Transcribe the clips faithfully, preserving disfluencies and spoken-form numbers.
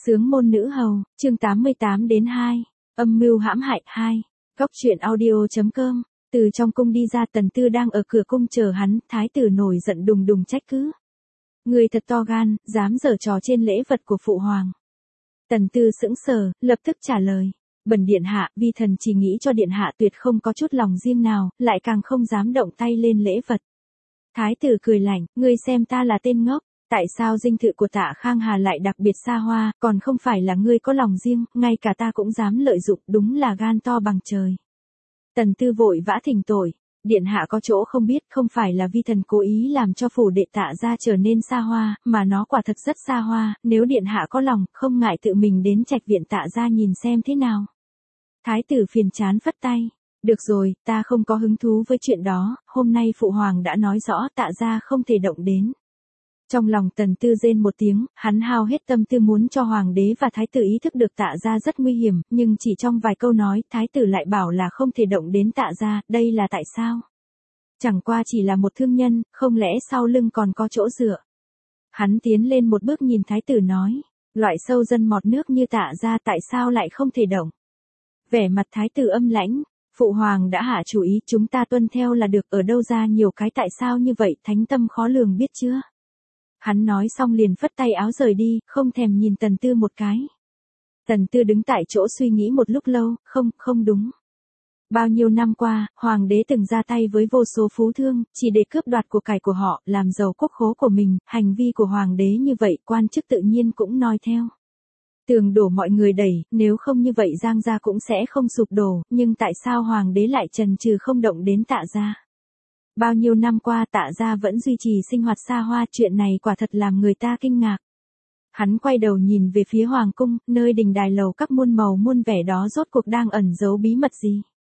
Sướng môn nữ hầu, chương tám mươi tám đến hai, âm mưu hãm hại hai, góc truyện audio.com, từ trong cung đi ra Tần Tư đang ở cửa cung chờ hắn, thái tử nổi giận đùng đùng trách cứ. Người thật to gan, dám giở trò trên lễ vật của phụ hoàng. Tần Tư sững sờ, lập tức trả lời. Bần điện hạ, vi thần chỉ nghĩ cho điện hạ tuyệt không có chút lòng riêng nào, lại càng không dám động tay lên lễ vật. Thái tử cười lạnh, ngươi xem ta là tên ngốc. Tại sao dinh thự của Tạ Khang Hà lại đặc biệt xa hoa, còn không phải là ngươi có lòng riêng, ngay cả ta cũng dám lợi dụng, đúng là gan to bằng trời. Tần Tư vội vã thỉnh tội, điện hạ có chỗ không biết, không phải là vi thần cố ý làm cho phủ đệ Tạ gia trở nên xa hoa, mà nó quả thật rất xa hoa, nếu điện hạ có lòng, không ngại tự mình đến trạch viện Tạ gia nhìn xem thế nào. Thái tử phiền chán phất tay. Được rồi, ta không có hứng thú với chuyện đó, hôm nay phụ hoàng đã nói rõ Tạ gia không thể động đến. Trong lòng Tần Tư rên một tiếng, hắn hao hết tâm tư muốn cho hoàng đế và thái tử ý thức được Tạ gia rất nguy hiểm, nhưng chỉ trong vài câu nói, thái tử lại bảo là không thể động đến Tạ gia, đây là tại sao? Chẳng qua chỉ là một thương nhân, không lẽ sau lưng còn có chỗ dựa? Hắn tiến lên một bước nhìn thái tử nói, loại sâu dân mọt nước như Tạ gia tại sao lại không thể động? Vẻ mặt thái tử âm lãnh, phụ hoàng đã hạ chủ ý, chúng ta tuân theo là được, ở đâu ra nhiều cái tại sao như vậy, thánh tâm khó lường biết chưa? Hắn nói xong liền phất tay áo rời đi, không thèm nhìn Tần Tư một cái. Tần Tư đứng tại chỗ suy nghĩ một lúc lâu, không, không đúng. Bao nhiêu năm qua, hoàng đế từng ra tay với vô số phú thương, chỉ để cướp đoạt của cải của họ, làm giàu quốc khố của mình, hành vi của hoàng đế như vậy, quan chức tự nhiên cũng noi theo. Tường đổ mọi người đẩy, nếu không như vậy Giang gia cũng sẽ không sụp đổ, nhưng tại sao hoàng đế lại chần chừ không động đến Tạ gia? Bao nhiêu năm qua Tạ gia vẫn duy trì sinh hoạt xa hoa, chuyện này quả thật làm người ta kinh ngạc. Hắn quay đầu nhìn về phía hoàng cung, nơi đình đài lầu các muôn màu muôn vẻ đó rốt cuộc đang ẩn giấu bí mật gì?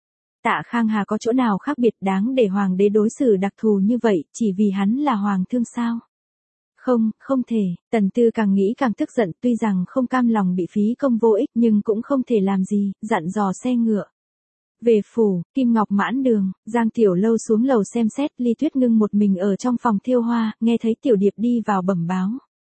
Tạ Khang Hà có chỗ nào khác biệt đáng để hoàng đế đối xử đặc thù như vậy, chỉ vì hắn là hoàng thương sao? Không, không thể, Tần Tư càng nghĩ càng tức giận, tuy rằng không cam lòng bị phí công vô ích nhưng cũng không thể làm gì, dặn dò xe ngựa. Về phủ, Kim Ngọc mãn đường, Giang Tiểu Lâu xuống lầu xem xét, Ly Tuyết Ngưng một mình ở trong phòng thiêu hoa, nghe thấy Tiểu Điệp đi vào bẩm báo.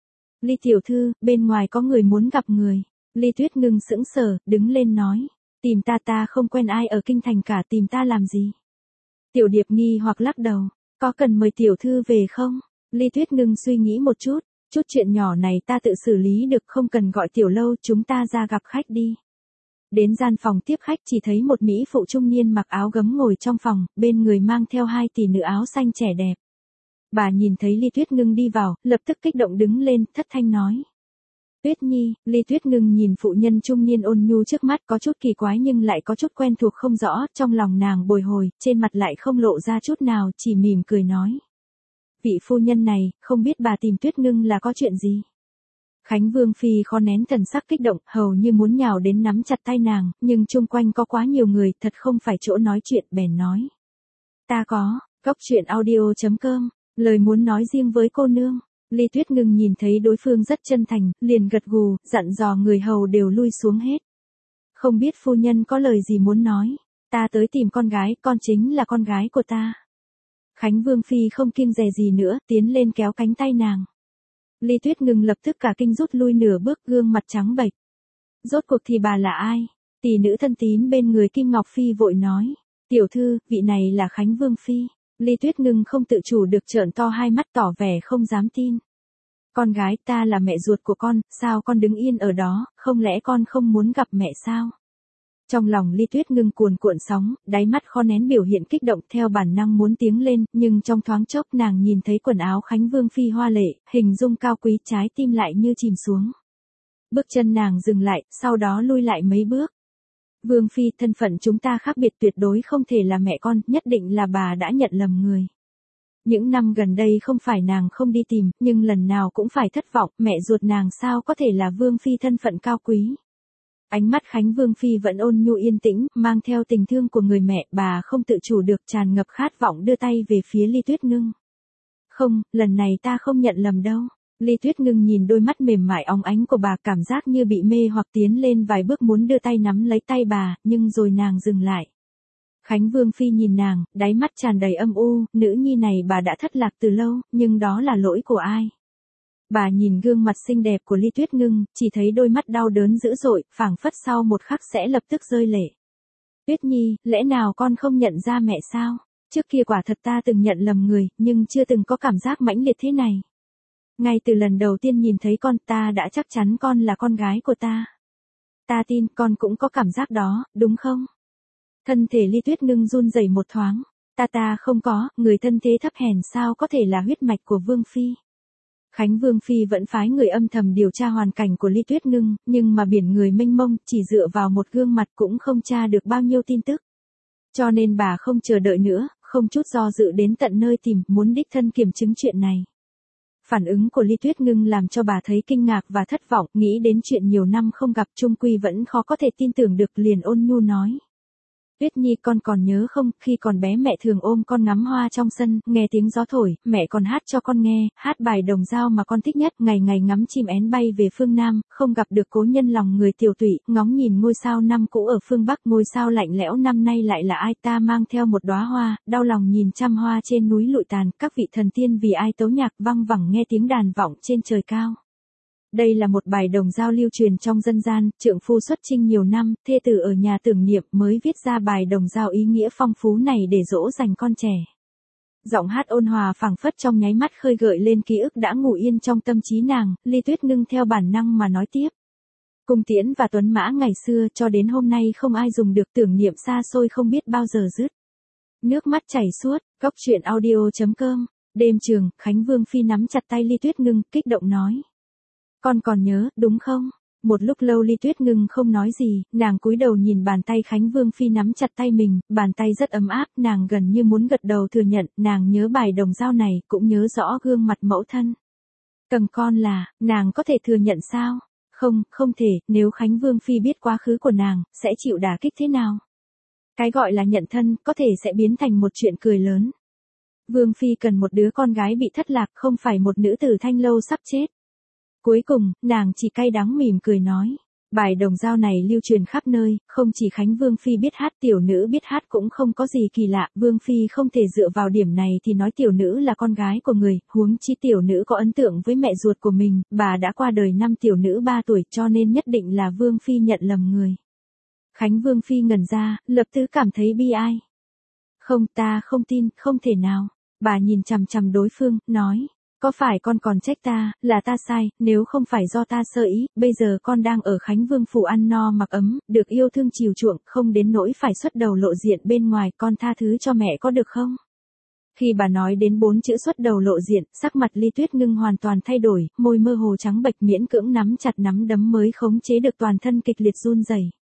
Ly tiểu thư, bên ngoài có người muốn gặp người. Ly Tuyết Ngưng sững sờ, đứng lên nói. Tìm ta ta không quen ai ở kinh thành cả, tìm ta làm gì? Tiểu Điệp nghi hoặc lắc đầu, có cần mời tiểu thư về không? Ly Tuyết Ngưng suy nghĩ một chút, chút chuyện nhỏ này ta tự xử lý được, không cần gọi Tiểu Lâu, chúng ta ra gặp khách đi. Đến gian phòng tiếp khách chỉ thấy một mỹ phụ trung niên mặc áo gấm ngồi trong phòng, bên người mang theo hai tỷ nữ áo xanh trẻ đẹp. Bà nhìn thấy Ly Tuyết Ngưng đi vào, lập tức kích động đứng lên, thất thanh nói. Tuyết Nhi, Ly Tuyết Ngưng nhìn phụ nhân trung niên ôn nhu trước mắt có chút kỳ quái nhưng lại có chút quen thuộc không rõ, trong lòng nàng bồi hồi, trên mặt lại không lộ ra chút nào, chỉ mỉm cười nói. Vị phu nhân này, không biết bà tìm Tuyết Ngưng là có chuyện gì? Khánh Vương Phi khó nén thần sắc kích động, hầu như muốn nhào đến nắm chặt tay nàng, nhưng chung quanh có quá nhiều người, thật không phải chỗ nói chuyện, bèn nói. Ta có, góc truyện audio.com, lời muốn nói riêng với cô nương. Ly Tuyết Ngưng nhìn thấy đối phương rất chân thành, liền gật gù, dặn dò người hầu đều lui xuống hết. Không biết phu nhân có lời gì muốn nói, ta tới tìm con gái, con chính là con gái của ta. Khánh Vương Phi không kiêng dè gì nữa, tiến lên kéo cánh tay nàng. Ly Tuyết Ngưng lập tức cả kinh rút lui nửa bước, gương mặt trắng bệch. Rốt cuộc thì bà là ai? Tỷ nữ thân tín bên người Kim Ngọc Phi vội nói. Tiểu thư, vị này là Khánh Vương Phi. Ly Tuyết Ngưng không tự chủ được trợn to hai mắt tỏ vẻ không dám tin. Con gái, ta là mẹ ruột của con, sao con đứng yên ở đó, không lẽ con không muốn gặp mẹ sao? Trong lòng Ly Tuyết Ngưng cuồn cuộn sóng, đáy mắt khó nén biểu hiện kích động, theo bản năng muốn tiếng lên, nhưng trong thoáng chốc nàng nhìn thấy quần áo Khánh Vương Phi hoa lệ, hình dung cao quý, trái tim lại như chìm xuống. Bước chân nàng dừng lại, sau đó lui lại mấy bước. Vương Phi, thân phận chúng ta khác biệt, tuyệt đối không thể là mẹ con, nhất định là bà đã nhận lầm người. Những năm gần đây không phải nàng không đi tìm, nhưng lần nào cũng phải thất vọng, mẹ ruột nàng sao có thể là Vương Phi thân phận cao quý. Ánh mắt Khánh Vương Phi vẫn ôn nhu yên tĩnh, mang theo tình thương của người mẹ, bà không tự chủ được tràn ngập khát vọng đưa tay về phía Ly Tuyết Ngưng. Không, lần này ta không nhận lầm đâu. Ly Tuyết Ngưng nhìn đôi mắt mềm mại óng ánh của bà, cảm giác như bị mê hoặc tiến lên vài bước muốn đưa tay nắm lấy tay bà, nhưng rồi nàng dừng lại. Khánh Vương Phi nhìn nàng, đáy mắt tràn đầy âm u, nữ nhi này bà đã thất lạc từ lâu, nhưng đó là lỗi của ai? Bà nhìn gương mặt xinh đẹp của Ly Tuyết Ngưng, chỉ thấy đôi mắt đau đớn dữ dội, phảng phất sau một khắc sẽ lập tức rơi lệ. Tuyết Nhi, lẽ nào con không nhận ra mẹ sao? Trước kia quả thật ta từng nhận lầm người, nhưng chưa từng có cảm giác mãnh liệt thế này. Ngay từ lần đầu tiên nhìn thấy con, ta đã chắc chắn con là con gái của ta. Ta tin con cũng có cảm giác đó, đúng không? Thân thể Ly Tuyết Ngưng run rẩy một thoáng. Ta ta không có, người thân thế thấp hèn sao có thể là huyết mạch của Vương Phi. Khánh Vương Phi vẫn phái người âm thầm điều tra hoàn cảnh của Ly Tuyết Ngưng, nhưng mà biển người mênh mông, chỉ dựa vào một gương mặt cũng không tra được bao nhiêu tin tức. Cho nên bà không chờ đợi nữa, không chút do dự đến tận nơi tìm, muốn đích thân kiểm chứng chuyện này. Phản ứng của Ly Tuyết Ngưng làm cho bà thấy kinh ngạc và thất vọng, nghĩ đến chuyện nhiều năm không gặp chung quy vẫn khó có thể tin tưởng được, liền ôn nhu nói. Tuyết Nhi, con còn nhớ không, khi còn bé mẹ thường ôm con ngắm hoa trong sân, nghe tiếng gió thổi, mẹ còn hát cho con nghe, hát bài Đồng Dao mà con thích nhất, ngày ngày ngắm chim én bay về phương Nam, không gặp được cố nhân lòng người tiểu tụy, ngóng nhìn ngôi sao năm cũ ở phương Bắc, ngôi sao lạnh lẽo năm nay lại là ai, ta mang theo một đóa hoa, đau lòng nhìn trăm hoa trên núi lụi tàn, các vị thần tiên vì ai tấu nhạc văng vẳng nghe tiếng đàn vọng trên trời cao. Đây là một bài đồng dao lưu truyền trong dân gian, trượng phu xuất chinh nhiều năm, thê tử ở nhà tưởng niệm mới viết ra bài đồng dao ý nghĩa phong phú này để dỗ dành con trẻ. Giọng hát ôn hòa phảng phất trong nháy mắt khơi gợi lên ký ức đã ngủ yên trong tâm trí nàng, Ly Tuyết Ngưng theo bản năng mà nói tiếp. Cung tiễn và tuấn mã ngày xưa cho đến hôm nay không ai dùng được, tưởng niệm xa xôi không biết bao giờ dứt. Nước mắt chảy suốt, góc truyện audio chấm com, đêm trường, Khánh Vương Phi nắm chặt tay Ly Tuyết Ngưng, kích động nói. Con còn nhớ, đúng không? Một lúc lâu Ly Tuyết Ngưng không nói gì, nàng cúi đầu nhìn bàn tay Khánh Vương Phi nắm chặt tay mình, bàn tay rất ấm áp, nàng gần như muốn gật đầu thừa nhận, nàng nhớ bài đồng dao này, cũng nhớ rõ gương mặt mẫu thân. Cần con là, nàng có thể thừa nhận sao? Không, không thể, nếu Khánh Vương Phi biết quá khứ của nàng, sẽ chịu đả kích thế nào? Cái gọi là nhận thân, có thể sẽ biến thành một chuyện cười lớn. Vương Phi cần một đứa con gái bị thất lạc, không phải một nữ tử thanh lâu sắp chết. Cuối cùng, nàng chỉ cay đắng mỉm cười nói. Bài đồng dao này lưu truyền khắp nơi, không chỉ Khánh Vương Phi biết hát, tiểu nữ biết hát cũng không có gì kỳ lạ, Vương Phi không thể dựa vào điểm này thì nói tiểu nữ là con gái của người, huống chi tiểu nữ có ấn tượng với mẹ ruột của mình, bà đã qua đời năm tiểu nữ ba tuổi cho nên nhất định là Vương Phi nhận lầm người. Khánh Vương Phi ngẩn ra, lập tức cảm thấy bi ai. Không, ta không tin, không thể nào. Bà nhìn chằm chằm đối phương, nói. Có phải con còn trách ta, là ta sai, nếu không phải do ta sơ ý, bây giờ con đang ở Khánh Vương Phủ ăn no mặc ấm, được yêu thương chiều chuộng, không đến nỗi phải xuất đầu lộ diện bên ngoài, con tha thứ cho mẹ có được không? Khi bà nói đến bốn chữ xuất đầu lộ diện, sắc mặt Ly Tuyết Ngưng hoàn toàn thay đổi, môi mơ hồ trắng bệch miễn cưỡng nắm chặt nắm đấm mới khống chế được toàn thân kịch liệt run rẩy.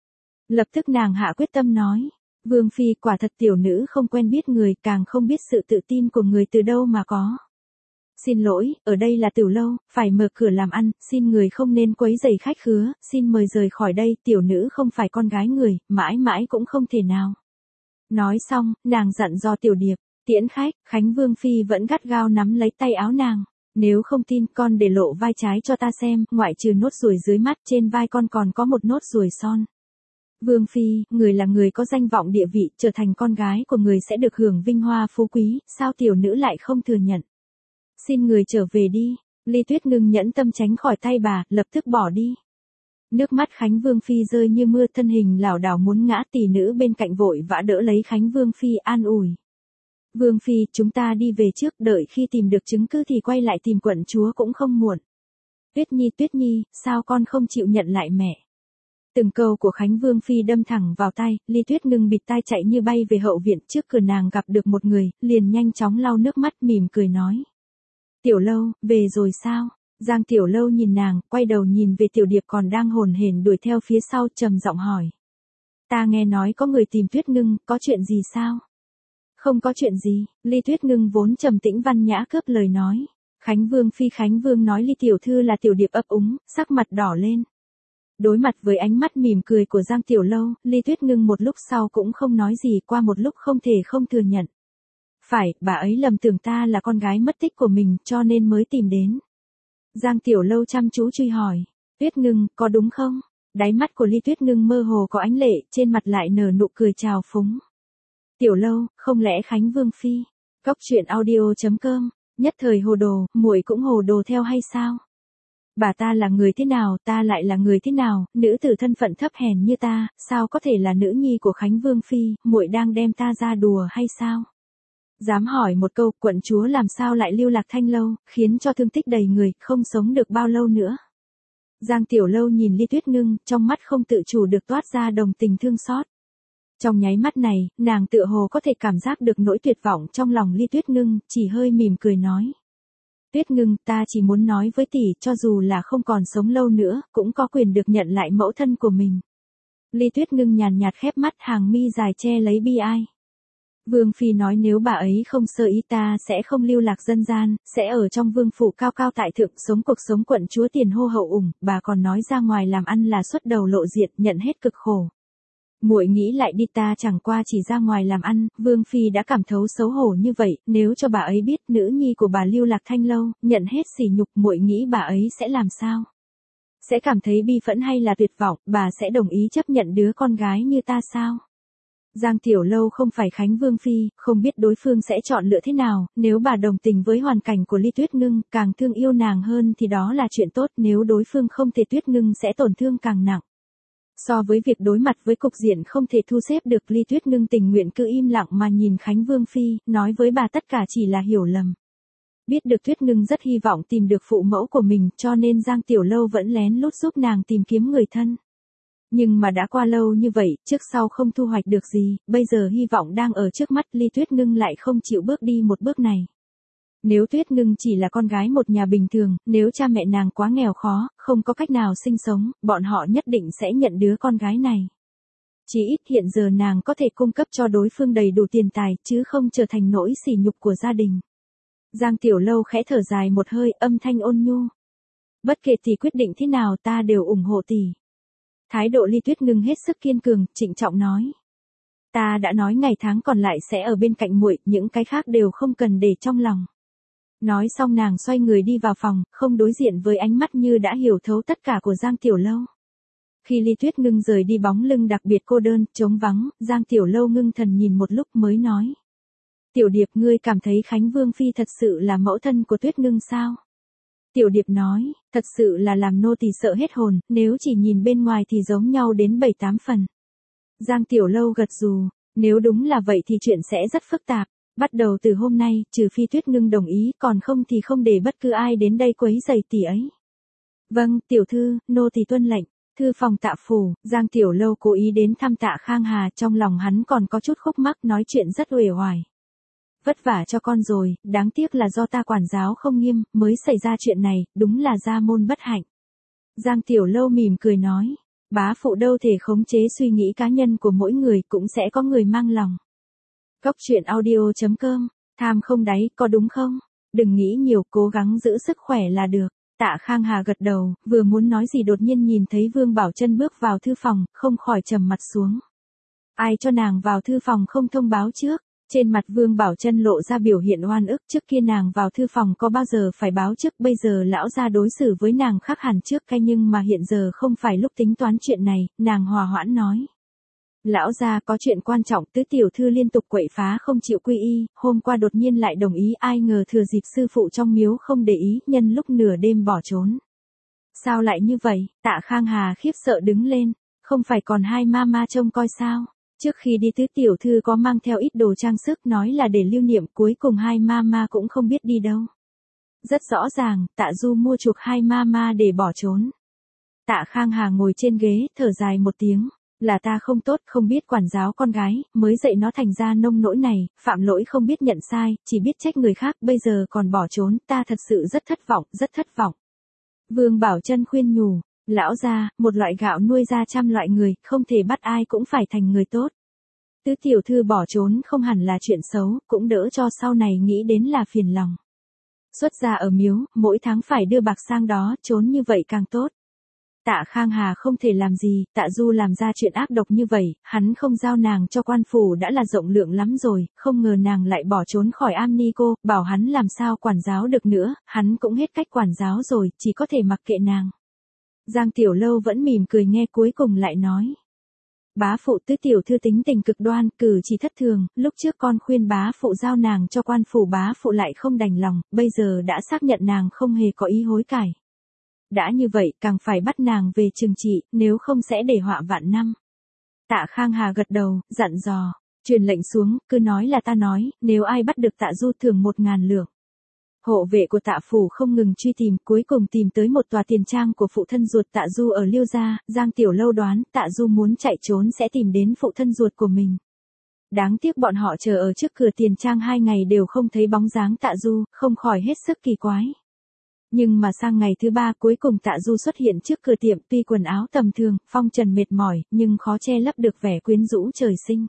Lập tức nàng hạ quyết tâm nói, Vương Phi quả thật tiểu nữ không quen biết người, càng không biết sự tự tin của người từ đâu mà có. Xin lỗi, ở đây là tiểu lâu, phải mở cửa làm ăn, xin người không nên quấy rầy khách khứa, xin mời rời khỏi đây, tiểu nữ không phải con gái người, mãi mãi cũng không thể nào. Nói xong, nàng dặn dò Tiểu Điệp, tiễn khách, Khánh Vương Phi vẫn gắt gao nắm lấy tay áo nàng. Nếu không tin con để lộ vai trái cho ta xem, ngoại trừ nốt ruồi dưới mắt trên vai con còn có một nốt ruồi son. Vương Phi, người là người có danh vọng địa vị, trở thành con gái của người sẽ được hưởng vinh hoa phú quý, sao tiểu nữ lại không thừa nhận. Xin người trở về đi, Ly Tuyết Ngưng nhẫn tâm tránh khỏi tay bà, lập tức bỏ đi. Nước mắt Khánh Vương Phi rơi như mưa, thân hình lảo đảo muốn ngã, tỷ nữ bên cạnh vội vã đỡ lấy Khánh Vương Phi an ủi. Vương Phi, chúng ta đi về trước, đợi khi tìm được chứng cứ thì quay lại tìm quận chúa cũng không muộn. Tuyết Nhi, Tuyết Nhi, sao con không chịu nhận lại mẹ? Từng câu của Khánh Vương Phi đâm thẳng vào tai, Ly Tuyết Ngưng bịt tai chạy như bay về hậu viện, trước cửa nàng gặp được một người, liền nhanh chóng lau nước mắt mỉm cười nói. Tiểu Lâu, về rồi sao? Giang Tiểu Lâu nhìn nàng, quay đầu nhìn về Tiểu Điệp còn đang hồn hển đuổi theo phía sau, trầm giọng hỏi. Ta nghe nói có người tìm Tuyết Ngưng, có chuyện gì sao? Không có chuyện gì, Ly Tuyết Ngưng vốn trầm tĩnh văn nhã cướp lời nói. Khánh Vương Phi Khánh Vương nói Ly Tiểu Thư là Tiểu Điệp ấp úng, sắc mặt đỏ lên. Đối mặt với ánh mắt mỉm cười của Giang Tiểu Lâu, Ly Tuyết Ngưng một lúc sau cũng không nói gì, qua một lúc không thể không thừa nhận. Phải, bà ấy lầm tưởng ta là con gái mất tích của mình cho nên mới tìm đến. Giang Tiểu Lâu chăm chú truy hỏi. Tuyết Ngưng, có đúng không? Đáy mắt của Ly Tuyết Ngưng mơ hồ có ánh lệ, trên mặt lại nở nụ cười trào phúng. Tiểu Lâu, không lẽ Khánh Vương Phi? Góc truyện audio chấm com, nhất thời hồ đồ, muội cũng hồ đồ theo hay sao? Bà ta là người thế nào, ta lại là người thế nào, nữ tử thân phận thấp hèn như ta, sao có thể là nữ nhi của Khánh Vương Phi, muội đang đem ta ra đùa hay sao? Dám hỏi một câu, quận chúa làm sao lại lưu lạc thanh lâu, khiến cho thương tích đầy người, không sống được bao lâu nữa. Giang Tiểu Lâu nhìn Ly Tuyết Ngưng, trong mắt không tự chủ được toát ra đồng tình thương xót. Trong nháy mắt này, nàng tựa hồ có thể cảm giác được nỗi tuyệt vọng trong lòng Ly Tuyết Ngưng, chỉ hơi mỉm cười nói. Tuyết Ngưng, ta chỉ muốn nói với tỷ, cho dù là không còn sống lâu nữa, cũng có quyền được nhận lại mẫu thân của mình. Ly Tuyết Ngưng nhàn nhạt khép mắt, hàng mi dài che lấy bi ai. Vương Phi nói nếu bà ấy không sơ ý ta sẽ không lưu lạc dân gian, sẽ ở trong vương phủ cao cao tại thượng, sống cuộc sống quận chúa tiền hô hậu ủng, bà còn nói ra ngoài làm ăn là xuất đầu lộ diện, nhận hết cực khổ. Muội nghĩ lại đi, ta chẳng qua chỉ ra ngoài làm ăn, Vương Phi đã cảm thấu xấu hổ như vậy, nếu cho bà ấy biết nữ nhi của bà lưu lạc thanh lâu, nhận hết sỉ nhục, muội nghĩ bà ấy sẽ làm sao? Sẽ cảm thấy bi phẫn hay là tuyệt vọng, bà sẽ đồng ý chấp nhận đứa con gái như ta sao? Giang Tiểu Lâu không phải Khánh Vương Phi, không biết đối phương sẽ chọn lựa thế nào, nếu bà đồng tình với hoàn cảnh của Ly Tuyết Ngưng, càng thương yêu nàng hơn thì đó là chuyện tốt, nếu đối phương không thể, Tuyết Ngưng sẽ tổn thương càng nặng. So với việc đối mặt với cục diện không thể thu xếp được, Ly Tuyết Ngưng tình nguyện cứ im lặng mà nhìn Khánh Vương Phi, nói với bà tất cả chỉ là hiểu lầm. Biết được Tuyết Ngưng rất hy vọng tìm được phụ mẫu của mình, cho nên Giang Tiểu Lâu vẫn lén lút giúp nàng tìm kiếm người thân. Nhưng mà đã qua lâu như vậy, trước sau không thu hoạch được gì, bây giờ hy vọng đang ở trước mắt, Ly Tuyết Ngưng lại không chịu bước đi một bước này. Nếu Tuyết Ngưng chỉ là con gái một nhà bình thường, nếu cha mẹ nàng quá nghèo khó, không có cách nào sinh sống, bọn họ nhất định sẽ nhận đứa con gái này. Chỉ ít hiện giờ nàng có thể cung cấp cho đối phương đầy đủ tiền tài, chứ không trở thành nỗi sỉ nhục của gia đình. Giang Tiểu Lâu khẽ thở dài một hơi, âm thanh ôn nhu. Bất kể tỷ quyết định thế nào ta đều ủng hộ tỷ. Thái độ Ly Tuyết Ngưng hết sức kiên cường, trịnh trọng nói. Ta đã nói ngày tháng còn lại sẽ ở bên cạnh muội, những cái khác đều không cần để trong lòng. Nói xong nàng xoay người đi vào phòng, không đối diện với ánh mắt như đã hiểu thấu tất cả của Giang Tiểu Lâu. Khi Ly Tuyết Ngưng rời đi, bóng lưng đặc biệt cô đơn, trống vắng, Giang Tiểu Lâu ngưng thần nhìn một lúc mới nói. Tiểu Điệp, ngươi cảm thấy Khánh Vương Phi thật sự là mẫu thân của Tuyết Ngưng sao? Tiểu Điệp nói, thật sự là làm nô tỳ sợ hết hồn, nếu chỉ nhìn bên ngoài thì giống nhau đến bảy tám phần. Giang Tiểu Lâu gật gù, nếu đúng là vậy thì chuyện sẽ rất phức tạp. Bắt đầu từ hôm nay, trừ phi Tuyết Ngưng đồng ý, còn không thì không để bất cứ ai đến đây quấy rầy tỷ ấy. Vâng, tiểu thư, nô tỳ tuân lệnh. Thư phòng Tạ phủ, Giang Tiểu Lâu cố ý đến thăm Tạ Khang Hà, trong lòng hắn còn có chút khúc mắc, nói chuyện rất uể oải. Vất vả cho con rồi, đáng tiếc là do ta quản giáo không nghiêm, mới xảy ra chuyện này, đúng là gia môn bất hạnh. Giang Tiểu Lâu mỉm cười nói, bá phụ đâu thể khống chế suy nghĩ cá nhân của mỗi người, cũng sẽ có người mang lòng. Cốc truyện audio chấm com, tham không đáy, có đúng không? Đừng nghĩ nhiều, cố gắng giữ sức khỏe là được. Tạ Khang Hà gật đầu, vừa muốn nói gì đột nhiên nhìn thấy Vương Bảo Trân bước vào thư phòng, không khỏi trầm mặt xuống. Ai cho nàng vào thư phòng không thông báo trước? Trên mặt Vương Bảo Trân lộ ra biểu hiện oan ức, trước kia nàng vào thư phòng có bao giờ phải báo trước, bây giờ lão gia đối xử với nàng khác hẳn trước cái, nhưng mà hiện giờ không phải lúc tính toán chuyện này, nàng hòa hoãn nói. Lão gia có chuyện quan trọng, tứ tiểu thư liên tục quậy phá không chịu quy y, hôm qua đột nhiên lại đồng ý, ai ngờ thừa dịp sư phụ trong miếu không để ý, nhân lúc nửa đêm bỏ trốn. Sao lại như vậy? Tạ Khang Hà khiếp sợ đứng lên, không phải còn hai ma ma trông coi sao? Trước khi đi tứ tiểu thư có mang theo ít đồ trang sức, nói là để lưu niệm, cuối cùng hai ma ma cũng không biết đi đâu. Rất rõ ràng, Tạ Du mua chuộc hai ma ma để bỏ trốn. Tạ Khang Hà ngồi trên ghế, thở dài một tiếng. Là ta không tốt, không biết quản giáo con gái, mới dạy nó thành ra nông nỗi này, phạm lỗi không biết nhận sai, chỉ biết trách người khác, bây giờ còn bỏ trốn, ta thật sự rất thất vọng, rất thất vọng. Vương Bảo Trân khuyên nhủ, lão gia, một loại gạo nuôi ra trăm loại người, không thể bắt ai cũng phải thành người tốt. Tứ tiểu thư bỏ trốn không hẳn là chuyện xấu, cũng đỡ cho sau này nghĩ đến là phiền lòng. Xuất gia ở miếu, mỗi tháng phải đưa bạc sang đó, trốn như vậy càng tốt. Tạ Khang Hà không thể làm gì, Tạ Du làm ra chuyện ác độc như vậy, hắn không giao nàng cho quan phủ đã là rộng lượng lắm rồi, không ngờ nàng lại bỏ trốn khỏi am ni cô, bảo hắn làm sao quản giáo được nữa, hắn cũng hết cách quản giáo rồi, chỉ có thể mặc kệ nàng. Giang Tiểu Lâu vẫn mỉm cười nghe, cuối cùng lại nói. Bá phụ tứ tiểu thư tính tình cực đoan, cử chỉ thất thường, lúc trước con khuyên bá phụ giao nàng cho quan phủ, bá phụ lại không đành lòng, bây giờ đã xác nhận nàng không hề có ý hối cải. Đã như vậy càng phải bắt nàng về trừng trị, nếu không sẽ để họa vạn năm. Tạ Khang Hà gật đầu, dặn dò, truyền lệnh xuống, cứ nói là ta nói, nếu ai bắt được Tạ Du thưởng một ngàn lượng. Hộ vệ của Tạ phủ không ngừng truy tìm, cuối cùng tìm tới một tòa tiền trang của phụ thân ruột Tạ Du ở Liêu gia. Giang Tiểu Lâu đoán Tạ Du muốn chạy trốn sẽ tìm đến phụ thân ruột của mình. Đáng tiếc bọn họ chờ ở trước cửa tiền trang hai ngày đều không thấy bóng dáng Tạ Du, không khỏi hết sức kỳ quái. Nhưng mà sang ngày thứ ba cuối cùng Tạ Du xuất hiện trước cửa tiệm, tuy quần áo tầm thường, phong trần mệt mỏi, nhưng khó che lấp được vẻ quyến rũ trời sinh.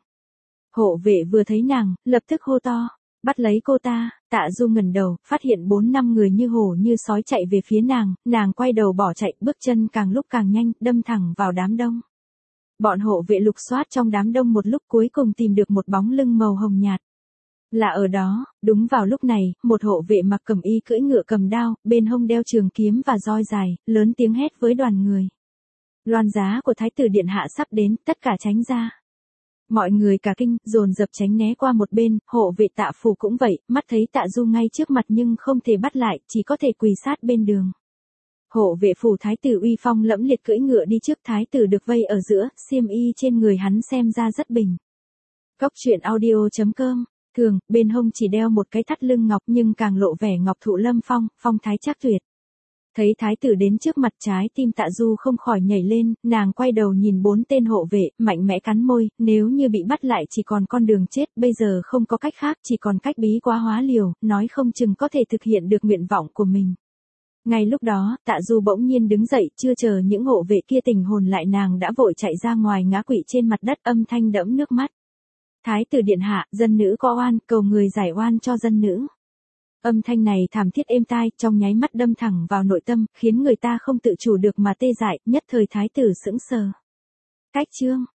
Hộ vệ vừa thấy nàng, lập tức hô to, bắt lấy cô ta. Tạ Du ngẩng đầu, phát hiện bốn năm người như hổ như sói chạy về phía nàng, nàng quay đầu bỏ chạy, bước chân càng lúc càng nhanh, đâm thẳng vào đám đông. Bọn hộ vệ lục soát trong đám đông một lúc cuối cùng tìm được một bóng lưng màu hồng nhạt. Là ở đó, đúng vào lúc này, một hộ vệ mặc cẩm y cưỡi ngựa cầm đao, bên hông đeo trường kiếm và roi dài, lớn tiếng hét với đoàn người. Loan giá của Thái tử Điện Hạ sắp đến, tất cả tránh ra. Mọi người cả kinh, dồn dập tránh né qua một bên, hộ vệ Tạ phủ cũng vậy, mắt thấy Tạ Du ngay trước mặt nhưng không thể bắt lại, chỉ có thể quỳ sát bên đường. Hộ vệ phủ Thái tử uy phong lẫm liệt cưỡi ngựa đi trước, Thái tử được vây ở giữa, xiêm y trên người hắn xem ra rất bình. Cốc truyện audio chấm com. Thường, bên hông chỉ đeo một cái thắt lưng ngọc nhưng càng lộ vẻ ngọc thụ lâm phong, phong thái chắc tuyệt. Thấy Thái tử đến trước mặt, trái tim Tạ Du không khỏi nhảy lên, nàng quay đầu nhìn bốn tên hộ vệ, mạnh mẽ cắn môi, nếu như bị bắt lại chỉ còn con đường chết, bây giờ không có cách khác, chỉ còn cách bí quá hóa liều, nói không chừng có thể thực hiện được nguyện vọng của mình. Ngay lúc đó, Tạ Du bỗng nhiên đứng dậy, chưa chờ những hộ vệ kia tỉnh hồn lại nàng đã vội chạy ra ngoài ngã quỵ trên mặt đất, âm thanh đẫm nước mắt. Thái tử Điện Hạ, dân nữ có oan, cầu người giải oan cho dân nữ. Âm thanh này thảm thiết êm tai, trong nháy mắt đâm thẳng vào nội tâm, khiến người ta không tự chủ được mà tê dại, nhất thời Thái tử sững sờ. Cách chương